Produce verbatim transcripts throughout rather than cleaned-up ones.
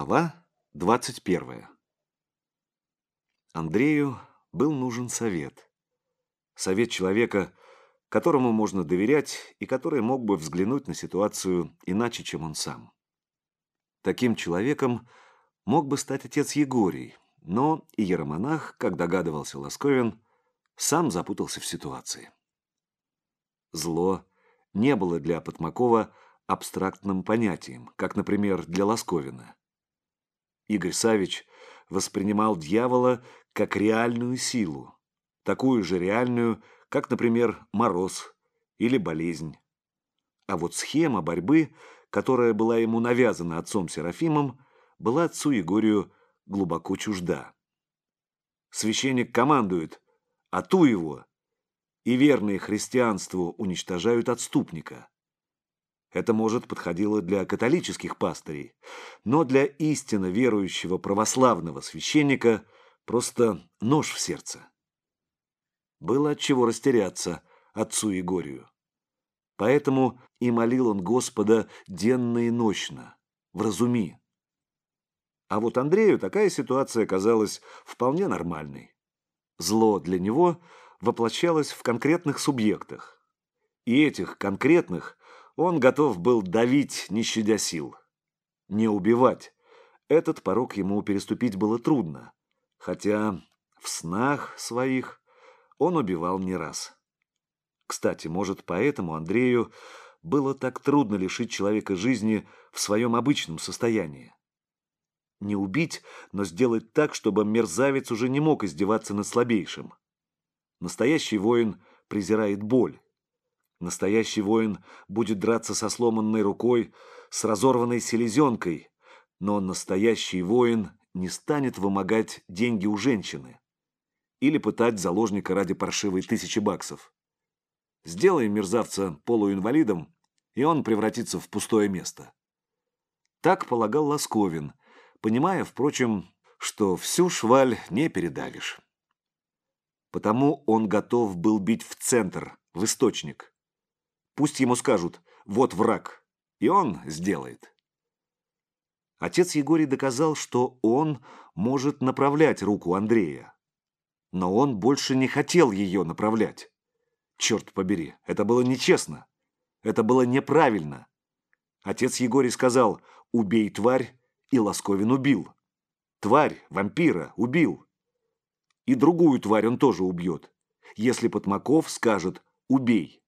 Глава двадцать первая. Андрею был нужен совет. Совет человека, которому можно доверять и который мог бы взглянуть на ситуацию иначе, чем он сам. Таким человеком мог бы стать отец Егорий, но иеромонах, как догадывался Ласковин, сам запутался в ситуации. Зло не было для Потмакова абстрактным понятием, как, например, для Ласковина. Игорь Саввич воспринимал дьявола как реальную силу, такую же реальную, как, например, мороз или болезнь. А вот схема борьбы, которая была ему навязана отцом Серафимом, была отцу Егорию глубоко чужда. Священник командует «А ту его!» и верные христианству уничтожают отступника. Это, может, подходило для католических пастырей, но для истинно верующего православного священника просто нож в сердце. Было от чего растеряться отцу Егорию. Поэтому и молил он Господа денно и нощно: вразуми. А вот Андрею такая ситуация казалась вполне нормальной. Зло для него воплощалось в конкретных субъектах. И этих конкретных он готов был давить, не щадя сил. Не убивать. Этот порог ему переступить было трудно, хотя в снах своих он убивал не раз. Кстати, может, поэтому Андрею было так трудно лишить человека жизни в своем обычном состоянии. Не убить, но сделать так, чтобы мерзавец уже не мог издеваться над слабейшим. Настоящий воин презирает боль. Настоящий воин будет драться со сломанной рукой, с разорванной селезенкой, но настоящий воин не станет вымогать деньги у женщины или пытать заложника ради паршивой тысячи баксов. Сделай мерзавца полуинвалидом, и он превратится в пустое место. Так полагал Ласковин, понимая, впрочем, что всю шваль не передавишь. Потому он готов был бить в центр, в источник. Пусть ему скажут «вот враг», и он сделает. Отец Егорий доказал, что он может направлять руку Андрея. Но он больше не хотел ее направлять. Черт побери, это было нечестно. Это было неправильно. Отец Егорий сказал «убей тварь», и Ласковин убил. Тварь, вампира, убил. И другую тварь он тоже убьет, если Потмаков скажет «убей».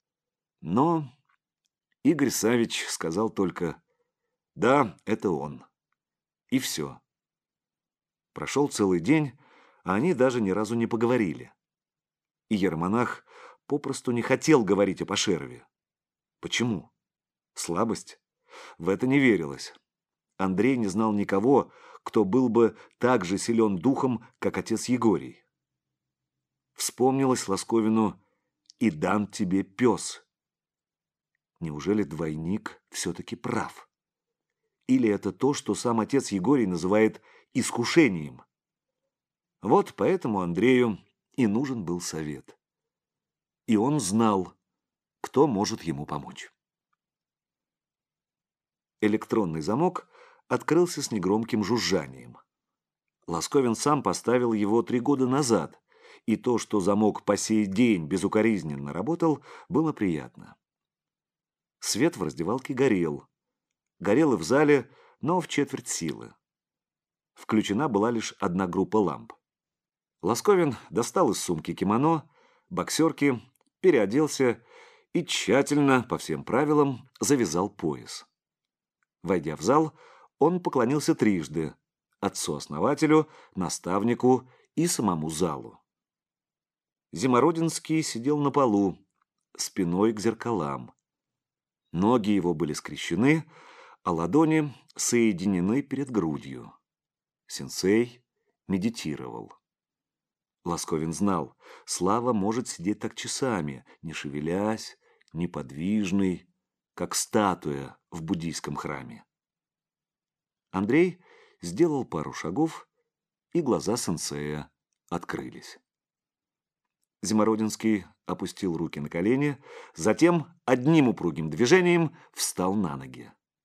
Но Игорь Саввич сказал только «да, это он». И все. Прошел целый день, а они даже ни разу не поговорили. И иеромонах попросту не хотел говорить о Пашерове. Почему? Слабость? В это не верилось. Андрей не знал никого, кто был бы так же силен духом, как отец Егорий. Вспомнилось Ласковину «и дам тебе пес». Неужели двойник все-таки прав? Или это то, что сам отец Егорий называет искушением? Вот поэтому Андрею и нужен был совет. И он знал, кто может ему помочь. Электронный замок открылся с негромким жужжанием. Ласковин сам поставил его три года назад, и то, что замок по сей день безукоризненно работал, было приятно. Свет в раздевалке горел. Горел и в зале, но в четверть силы. Включена была лишь одна группа ламп. Ласковин достал из сумки кимоно, боксерки, переоделся и тщательно, по всем правилам, завязал пояс. Войдя в зал, он поклонился трижды – отцу-основателю, наставнику и самому залу. Зимородинский сидел на полу, спиной к зеркалам. Ноги его были скрещены, а ладони соединены перед грудью. Сенсей медитировал. Ласковин знал, Слава может сидеть так часами, не шевелясь, неподвижный, как статуя в буддийском храме. Андрей сделал пару шагов, и глаза сенсея открылись. Зимородинский опустил руки на колени, затем одним упругим движением встал на ноги.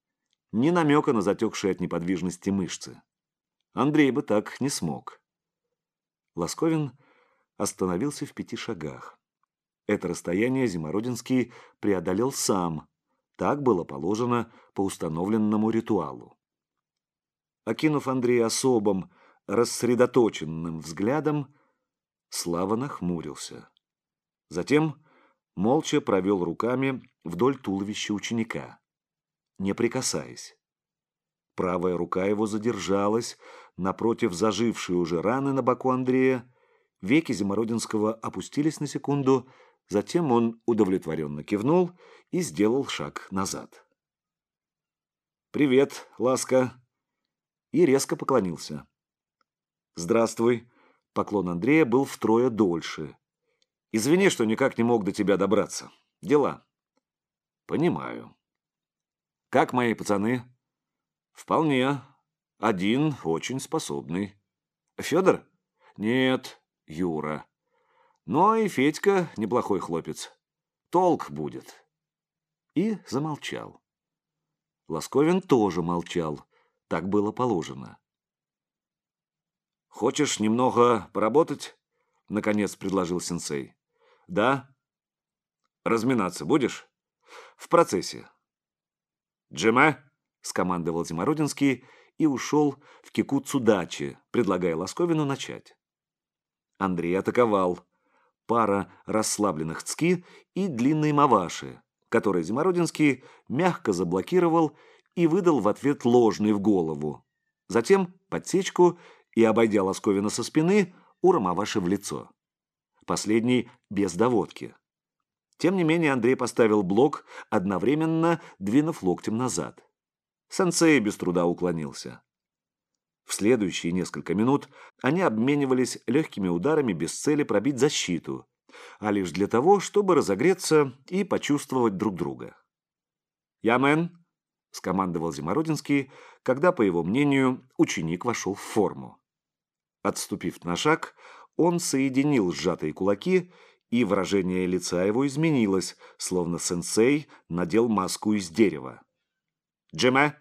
ни намека на затекшие от неподвижности мышцы. Андрей бы так не смог. Лосковин остановился в пяти шагах. Это расстояние Зимородинский преодолел сам. Так было положено по установленному ритуалу. Окинув Андрея особым, рассредоточенным взглядом, Слава нахмурился. Затем молча провел руками вдоль туловища ученика, не прикасаясь. Правая рука его задержалась напротив зажившей уже раны на боку Андрея. Веки Зимородинского опустились на секунду, затем он удовлетворенно кивнул и сделал шаг назад. «Привет, Ласка!» И резко поклонился. «Здравствуй!» Поклон Андрея был втрое дольше. «Извини, что никак не мог до тебя добраться. Дела». «Понимаю». «Как мои пацаны?» «Вполне. Один очень способный». «Федор?» «Нет, Юра. Но и Федька неплохой хлопец. Толк будет». И замолчал. Лосковин тоже молчал. Так было положено. «Хочешь немного поработать?» — наконец предложил сенсей. «Да». «Разминаться будешь?» «В процессе». «Джима!» — скомандовал Зимородинский и ушел в кикуцу дачи, предлагая Лосковину начать. Андрей атаковал. Пара расслабленных цки и длинной маваши, который Зимородинский мягко заблокировал и выдал в ответ ложный в голову. Затем подсечку и, обойдя Лосковина со спины, ура маваши в лицо. Последний без доводки. Тем не менее Андрей поставил блок, одновременно двинув локтем назад. Сенсей без труда уклонился. В следующие несколько минут они обменивались легкими ударами без цели пробить защиту, а лишь для того, чтобы разогреться и почувствовать друг друга. «Ямен!» — скомандовал Зимородинский, когда, по его мнению, ученик вошел в форму. Отступив на шаг, он соединил сжатые кулаки, и выражение лица его изменилось, словно сенсей надел маску из дерева. «Джима!»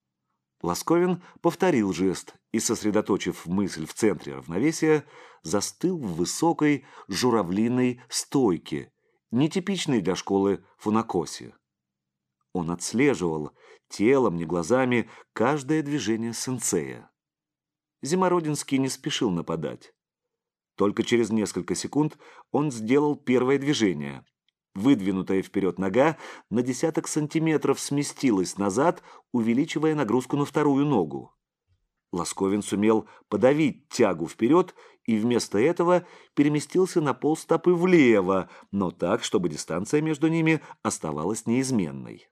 Лосковин повторил жест и, сосредоточив мысль в центре равновесия, застыл в высокой журавлиной стойке, нетипичной для школы фунакоси. Он отслеживал телом, не глазами, каждое движение сенсея. Зимородинский не спешил нападать. Только через несколько секунд он сделал первое движение. Выдвинутая вперед нога на десяток сантиметров сместилась назад, увеличивая нагрузку на вторую ногу. Лосковин сумел подавить тягу вперед и вместо этого переместился на полстопы влево, но так, чтобы дистанция между ними оставалась неизменной.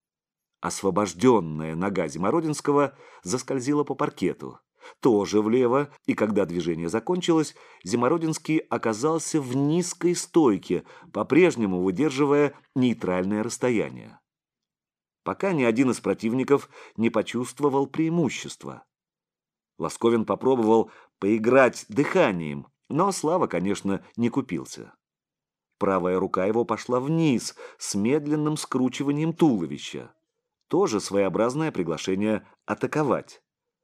Освобожденная нога Зимородинского заскользила по паркету. Тоже влево, и когда движение закончилось, Зимородинский оказался в низкой стойке, по-прежнему выдерживая нейтральное расстояние. Пока ни один из противников не почувствовал преимущества. Лосковин попробовал поиграть дыханием, но Слава, конечно, не купился. Правая рука его пошла вниз с медленным скручиванием туловища. Тоже своеобразное приглашение атаковать.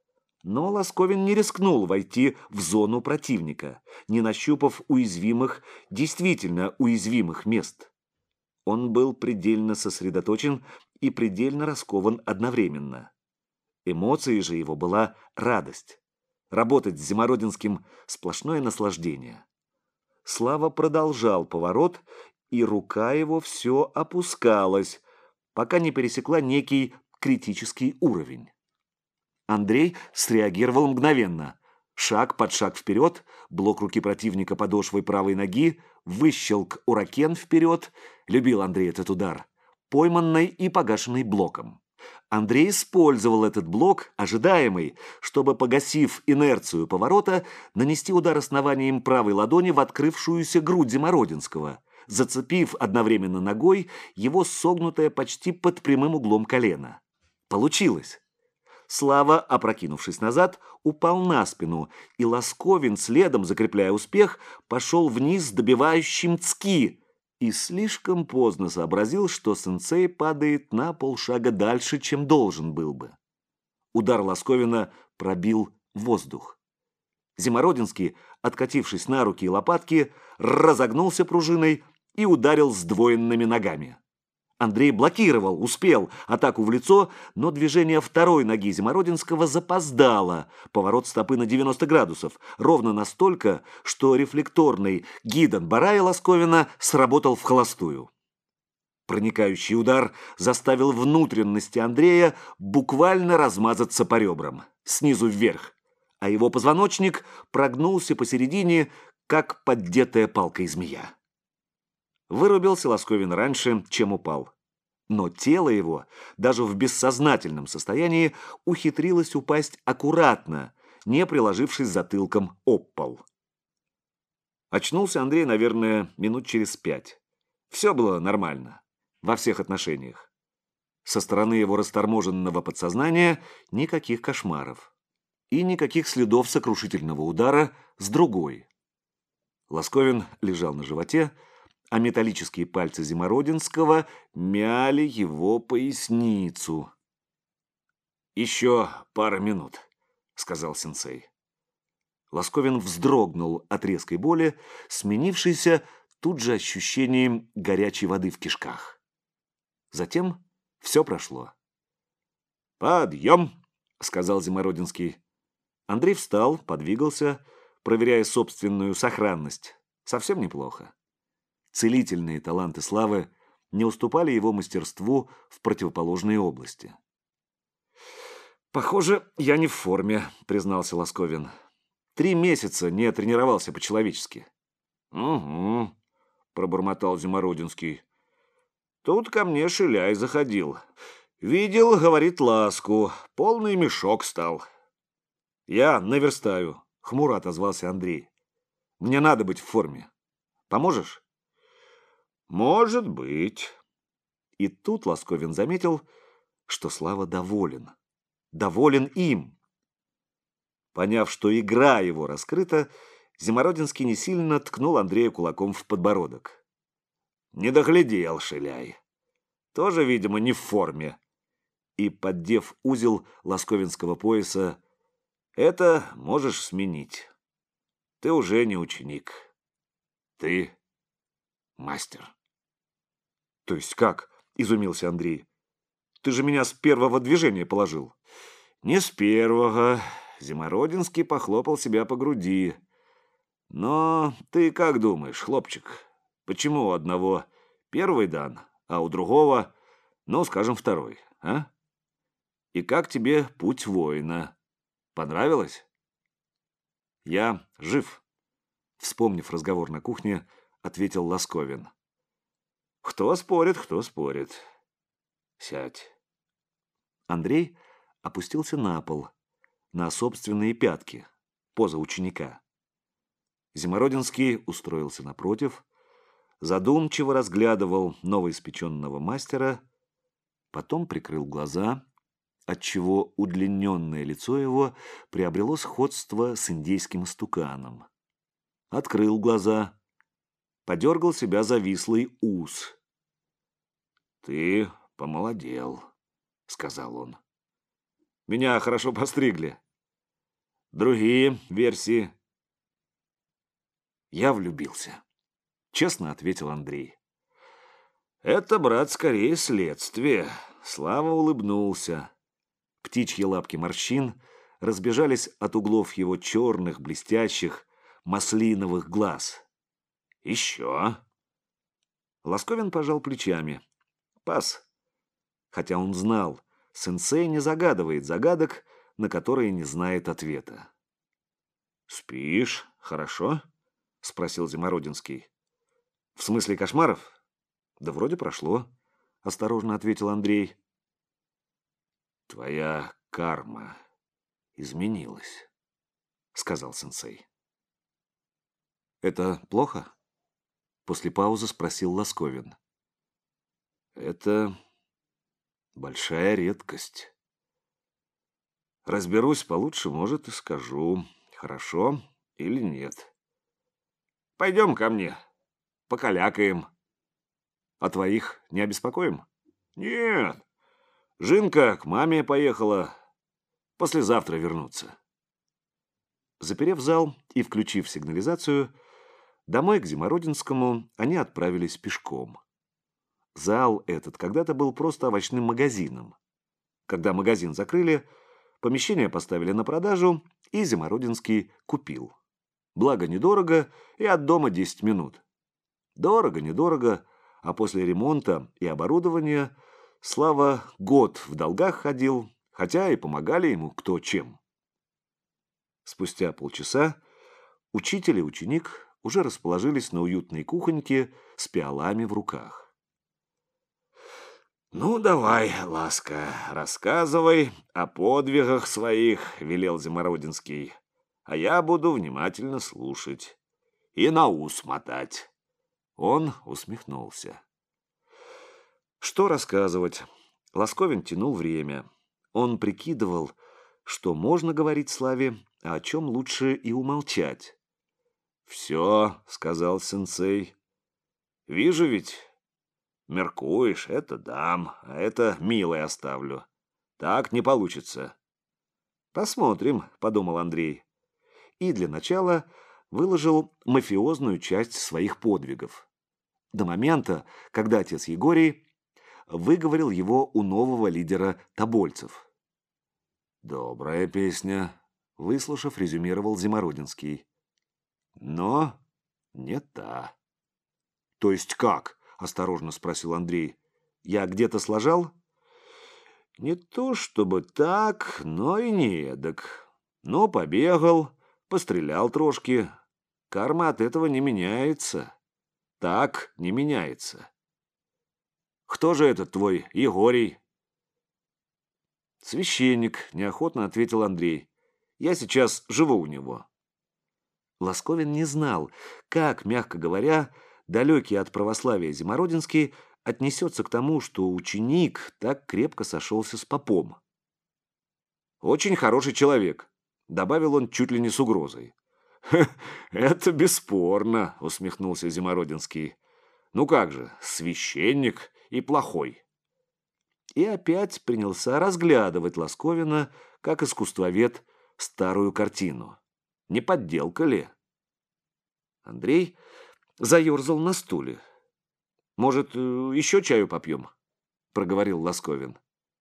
Но Лосковин не рискнул войти в зону противника, не нащупав уязвимых, действительно уязвимых мест. Он был предельно сосредоточен и предельно раскован одновременно. Эмоцией же его была радость. Работать с Зимородинским – сплошное наслаждение. Слава продолжал поворот, и рука его все опускалась, пока не пересекла некий критический уровень. Андрей среагировал мгновенно. Шаг под шаг вперед, блок руки противника подошвой правой ноги, выщелк уракен вперед. Любил Андрей этот удар. Пойманный и погашенный блоком. Андрей использовал этот блок, ожидаемый, чтобы, погасив инерцию поворота, нанести удар основанием правой ладони в открывшуюся грудь Зимородинского, зацепив одновременно ногой его согнутое почти под прямым углом колено. Получилось. Слава, опрокинувшись назад, упал на спину, и Лосковин, следом закрепляя успех, пошел вниз с добивающим цки. и слишком поздно сообразил, что сенсей падает на полшага дальше, чем должен был бы. Удар Ласковина пробил воздух. Зимородинский, откатившись на руки и лопатки, разогнулся пружиной и ударил сдвоенными ногами. Андрей блокировал, успел атаку в лицо, но движение второй ноги Зимородинского запоздало. Поворот стопы на девяносто градусов, ровно настолько, что рефлекторный гидон Барая Ласковина сработал в холостую. Проникающий удар заставил внутренности Андрея буквально размазаться по ребрам, снизу вверх, а его позвоночник прогнулся посередине, как поддетая палкой змея. Вырубился Ласковин раньше, чем упал. Но тело его, даже в бессознательном состоянии, ухитрилось упасть аккуратно, не приложившись затылком об пол. Очнулся Андрей, наверное, минут через пять. Все было нормально, во всех отношениях. Со стороны его расторможенного подсознания никаких кошмаров. И никаких следов сокрушительного удара с другой. Ласковин лежал на животе, а металлические пальцы Зимородинского мяли его поясницу. «Еще пара минут», — сказал сенсей. Ласковин вздрогнул от резкой боли, сменившейся тут же ощущением горячей воды в кишках. Затем все прошло. «Подъем», — сказал Зимородинский. Андрей встал, подвигался, проверяя собственную сохранность. Совсем неплохо. Целительные таланты Славы не уступали его мастерству в противоположной области. «Похоже, я не в форме», — признался Ласковин. «Три месяца не тренировался по-человечески». «Угу», — пробормотал Зимородинский. «Тут ко мне Шиляй заходил. Видел, говорит, ласку. Полный мешок стал». «Я наверстаю», — хмуро отозвался Андрей. «Мне надо быть в форме. Поможешь?» «Может быть». И тут Ласковин заметил, что Слава доволен. Доволен им. Поняв, что игра его раскрыта, Зимородинский не сильно ткнул Андрея кулаком в подбородок. «Не доглядел, Шиляй. Тоже, видимо, не в форме». И, поддев узел ласковинского пояса, «Это можешь сменить. Ты уже не ученик. Ты мастер». «То есть как?» – изумился Андрей. «Ты же меня с первого движения положил». «Не с первого». Зимородинский похлопал себя по груди. «Но ты как думаешь, хлопчик, почему у одного первый дан, а у другого, ну, скажем, второй, а? И как тебе путь воина? Понравилось?» «Я жив», — вспомнив разговор на кухне, ответил Ласковин. «Кто спорит, кто спорит. Сядь». Андрей опустился на пол, на собственные пятки, поза ученика. Зимородинский устроился напротив, задумчиво разглядывал новоиспеченного мастера, потом прикрыл глаза, отчего удлиненное лицо его приобрело сходство с индейским истуканом. Открыл глаза, подергал себя за вислый ус. «Ты помолодел», — сказал он. «Меня хорошо постригли. Другие версии?» «Я влюбился», — честно ответил Андрей. «Это, брат, скорее следствие», — Слава улыбнулся. Птичьи лапки морщин разбежались от углов его черных, блестящих, маслиновых глаз. «Еще?» Ласковин пожал плечами. Пас. Хотя он знал, сенсей не загадывает загадок, на которые не знает ответа. «Спишь? Хорошо?» — спросил Зимородинский. «В смысле кошмаров?» «Да вроде прошло», — осторожно ответил Андрей. «Твоя карма изменилась», — сказал сенсей. «Это плохо?» — после паузы спросил Ласковин. «Это большая редкость. Разберусь получше, может, и скажу, хорошо или нет. Пойдем ко мне, покалякаем». А твоих не обеспокоим? Нет. Жинка к маме поехала. Послезавтра вернуться. Заперев зал и включив сигнализацию, домой к Зимородинскому они отправились пешком. Зал этот когда-то был просто овощным магазином. Когда магазин закрыли, помещение поставили на продажу, и Зимородинский купил. Благо недорого, и от дома десять минут. Дорого-недорого, а после ремонта и оборудования Слава год в долгах ходил, хотя и помогали ему кто чем. Спустя полчаса учитель и ученик уже расположились на уютной кухоньке с пиалами в руках. «Ну, давай, Ласка, рассказывай о подвигах своих», — велел Зимородинский, «а я буду внимательно слушать и на ус мотать». Он усмехнулся. Что рассказывать? Ласковин тянул время. Он прикидывал, что можно говорить Славе, а о чем лучше и умолчать. «Все», — сказал сенсей. «Вижу ведь. Меркуешь, это дам, а это милой оставлю. Так не получится». «Посмотрим», — подумал Андрей. И для начала выложил мафиозную часть своих подвигов. До момента, когда отец Егорий выговорил его у нового лидера тобольцев. «Добрая песня», — выслушав, резюмировал Зимородинский. «Но не та». «То есть как?» — осторожно спросил Андрей. «Я где-то сложал?» «Не то чтобы так, но и не эдак. Но побегал, пострелял трошки. Карма от этого не меняется. Так не меняется». «Кто же этот твой Егорий?» «Священник», — неохотно ответил Андрей. «Я сейчас живу у него». Ласковин не знал, как, мягко говоря, далекий от православия Зимородинский отнесется к тому, что ученик так крепко сошелся с попом. «Очень хороший человек», — добавил он чуть ли не с угрозой. «Это бесспорно», — усмехнулся Зимородинский. «Ну как же, священник и плохой». И опять принялся разглядывать Ласковина, как искусствовед, старую картину. Не подделка ли? Андрей заерзал на стуле. «Может, еще чаю попьем?» — проговорил Ласковин.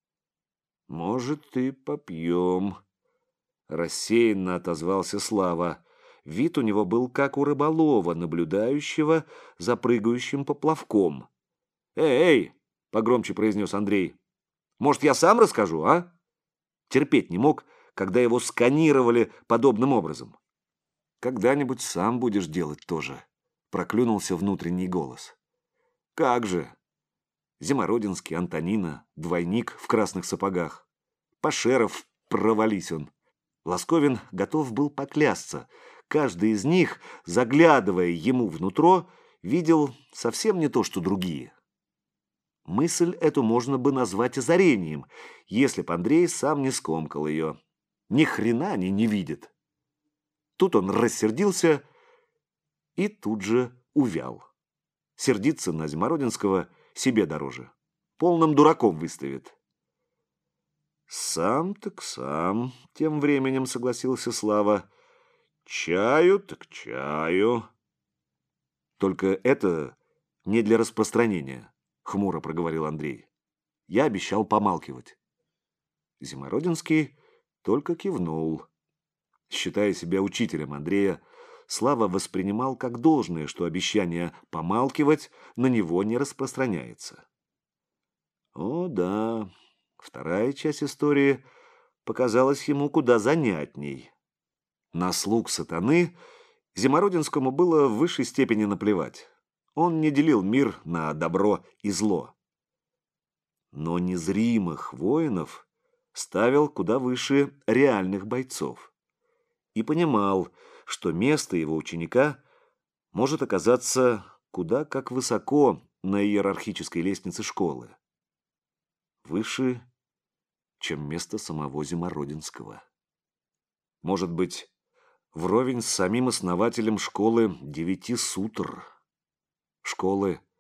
«Может, и попьем», — рассеянно отозвался Слава. Вид у него был как у рыболова, наблюдающего за прыгающим поплавком. «Эй, эй!» — погромче произнес Андрей. «Может, я сам расскажу, а?» Терпеть не мог, когда его сканировали подобным образом. «Когда-нибудь сам будешь делать тоже», — проклюнулся внутренний голос. «Как же!» Зимородинский, Антонина, двойник в красных сапогах. Пашеров, провались он. Ласковин готов был поклясться. Каждый из них, заглядывая ему внутрь, видел совсем не то, что другие. Мысль эту можно бы назвать озарением, если б Андрей сам не скомкал ее. Ни хрена они не видят. Тут он рассердился и тут же увял. Сердиться на Зимородинского себе дороже. Полным дураком выставит. «Сам так сам», — тем временем согласился Слава. «Чаю так чаю». «Только это не для распространения», — хмуро проговорил Андрей. «Я обещал помалкивать». Зимородинский только кивнул. Считая себя учителем Андрея, Слава воспринимал как должное, что обещание помалкивать на него не распространяется. О да, вторая часть истории показалась ему куда занятней. На слуг сатаны Зимородинскому было в высшей степени наплевать. Он не делил мир на добро и зло. Но незримых воинов ставил куда выше реальных бойцов. И понимал, что место его ученика может оказаться куда как высоко на иерархической лестнице школы. Выше, чем место самого Зимородинского. Может быть, вровень с самим основателем школы девяти сутр. Школы,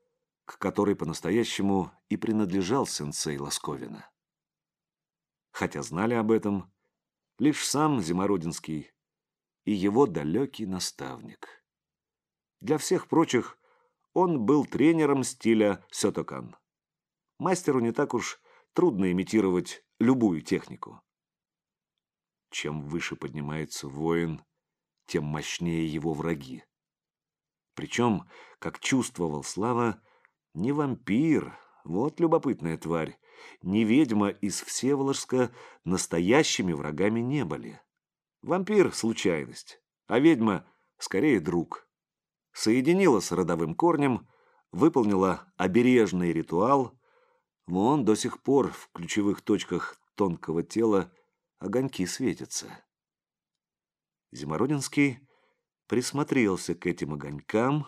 к которой по-настоящему и принадлежал сенсей Лосковина. Хотя знали об этом лишь сам Зимородинский и его далекий наставник. Для всех прочих он был тренером стиля сётокан. Мастеру не так уж трудно имитировать любую технику. Чем выше поднимается воин, тем мощнее его враги. Причем, как чувствовал Слава, не вампир, вот любопытная тварь, не ведьма из Всеволожска настоящими врагами не были. Вампир — случайность, а ведьма — скорее друг. Соединила с родовым корнем, выполнила обережный ритуал, вон до сих пор в ключевых точках тонкого тела огоньки светятся. Зимородинский присмотрелся к этим огонькам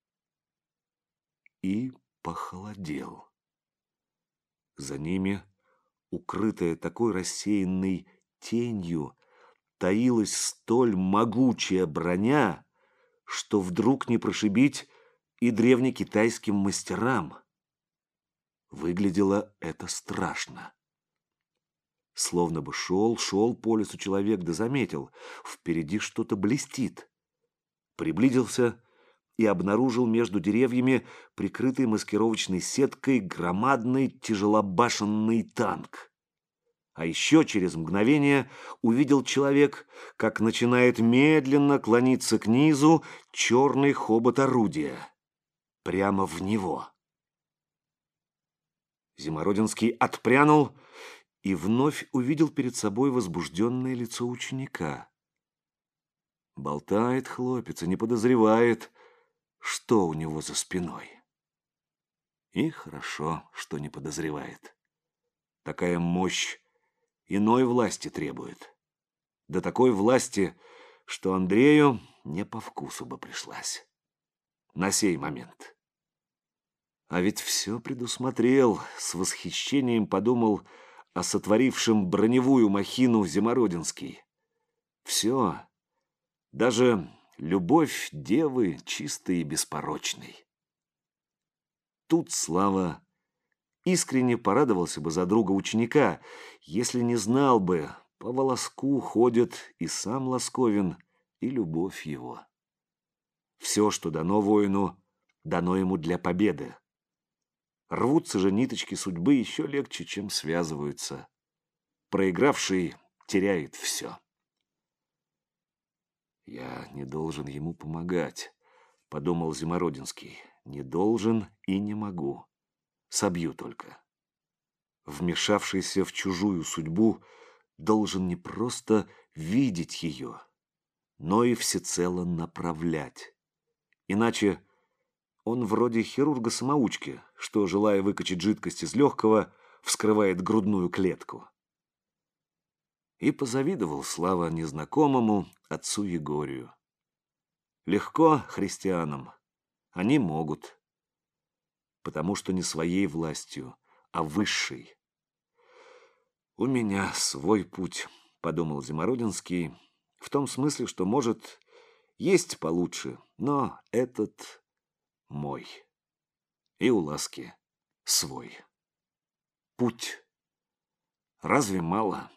и похолодел. За ними, укрытая такой рассеянной тенью, таилась столь могучая броня, что вдруг не прошибить и древнекитайским мастерам. Выглядело это страшно. Словно бы шел, шел по лесу человек, да заметил, впереди что-то блестит. Приблизился и обнаружил между деревьями, прикрытый маскировочной сеткой, громадный тяжелобашенный танк. А еще через мгновение увидел человек, как начинает медленно клониться к низу черный хобот орудия. Прямо в него. Зимородинский отпрянул и вновь увидел перед собой возбужденное лицо ученика. Болтает хлопец и не подозревает, что у него за спиной. И хорошо, что не подозревает. Такая мощь иной власти требует. До такой власти, что Андрею не по вкусу бы пришлась. На сей момент. А ведь все предусмотрел, с восхищением подумал о сотворившем броневую махину Зимородинский. Все, даже любовь девы чистой и беспорочной. Тут Слава искренне порадовался бы за друга ученика, если не знал бы, по волоску ходит и сам Лосковин, и любовь его. Все, что дано воину, дано ему для победы. Рвутся же ниточки судьбы еще легче, чем связываются. Проигравший теряет все. «Я не должен ему помогать», — подумал Зимородинский. «Не должен и не могу. Собью только». Вмешавшийся в чужую судьбу должен не просто видеть ее, но и всецело направлять. Иначе он вроде хирурга-самоучки, что, желая выкачать жидкость из легкого, вскрывает грудную клетку. И позавидовал Слава незнакомому отцу Егорию. Легко христианам. Они могут. Потому что не своей властью, а высшей. «У меня свой путь», — подумал Зимородинский, в том смысле, что, может, есть получше, но этот мой. И у Ласки свой. Путь. Разве мало?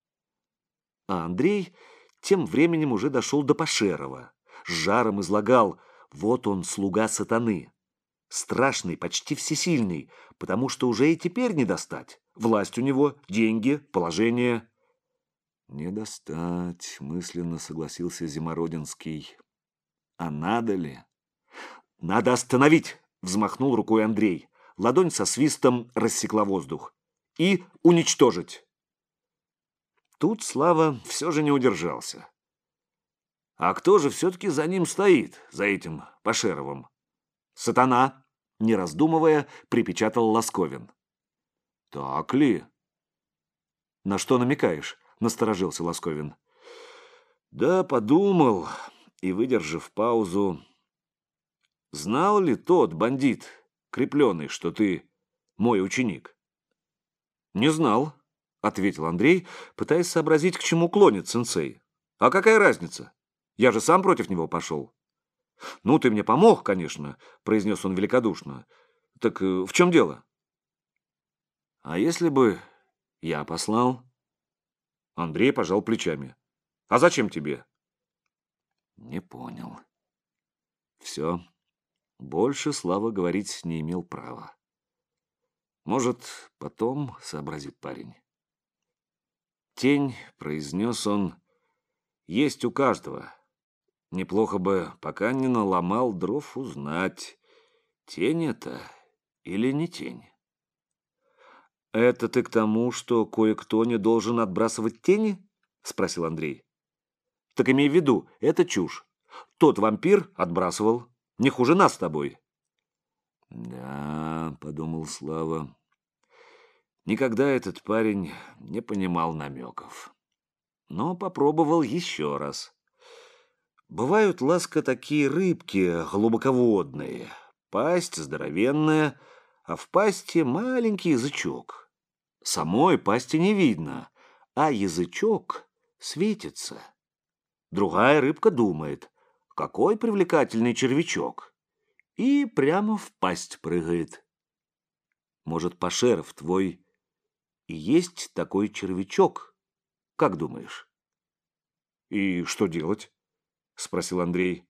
А Андрей тем временем уже дошел до Пашерова. С жаром излагал: вот он, слуга сатаны. Страшный, почти всесильный, потому что уже и теперь не достать. Власть у него, деньги, положение. Не достать, мысленно согласился Зимородинский. А надо ли? Надо остановить, взмахнул рукой Андрей. Ладонь со свистом рассекла воздух. И уничтожить. Тут Слава все же не удержался. А кто же все-таки за ним стоит, за этим Пашеровым? Сатана, не раздумывая, припечатал Лосковин. Так ли? На что намекаешь? Насторожился Лосковин. Да, подумал, и, выдержав паузу, знал ли тот бандит, крепленный, что ты мой ученик? Не знал, ответил Андрей, пытаясь сообразить, к чему клонит сенсей. А какая разница? Я же сам против него пошел. «Ну, ты мне помог, конечно», — произнес он великодушно. Так э, в чем дело? А если бы я послал? Андрей пожал плечами. А зачем тебе? Не понял. Все. Больше Слава говорить не имел права. Может, потом, сообразит парень. Тень, произнес он, есть у каждого. Неплохо бы, пока не наломал дров, узнать, тень это или не тень. «Это ты к тому, что кое-кто не должен отбрасывать тени?» — спросил Андрей. «Так имей в виду, это чушь. Тот вампир отбрасывал. Не хуже нас с тобой». «Да», — подумал Слава, — «никогда этот парень не понимал намеков. Но попробовал еще раз. Бывают, Ласка, такие рыбки глубоководные, пасть здоровенная, а в пасти маленький язычок. Самой пасти не видно, а язычок светится. Другая рыбка думает, какой привлекательный червячок, и прямо в пасть прыгает. Может, Пашеров твой и есть такой червячок, как думаешь?» «И что делать?» — спросил Андрей.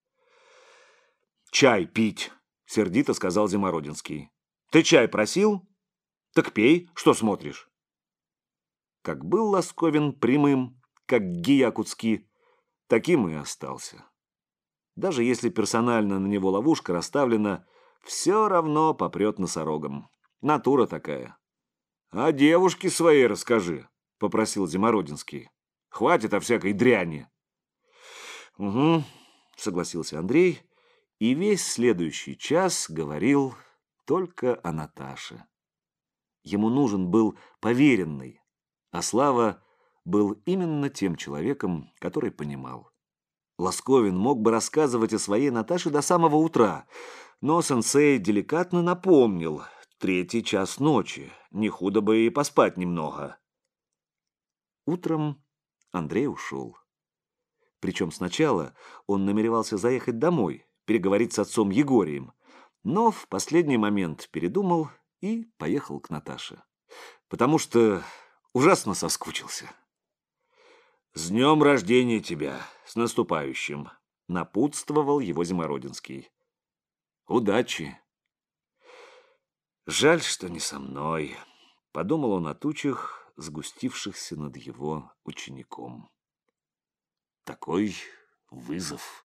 «Чай пить», — сердито сказал Зимородинский. «Ты чай просил? Так пей, что смотришь?» Как был Ласковин прямым, как Гиякутский, таким и остался. Даже если персонально на него ловушка расставлена, все равно попрет носорогом. Натура такая. «А девушке своей расскажи», — попросил Зимородинский. «Хватит о всякой дряни». «Угу», — согласился Андрей, и весь следующий час говорил только о Наташе. Ему нужен был поверенный, а Слава был именно тем человеком, который понимал. Ласковин мог бы рассказывать о своей Наташе до самого утра, но сенсей деликатно напомнил: третий час ночи, не худо бы и поспать немного. Утром Андрей ушел. Причем сначала он намеревался заехать домой, переговорить с отцом Егорием, но в последний момент передумал и поехал к Наташе, потому что ужасно соскучился. «С днем рождения тебя! С наступающим!» — напутствовал его Зимородинский. «Удачи!» «Жаль, что не со мной», — подумал он о тучах, сгустившихся над его учеником. Такой вызов.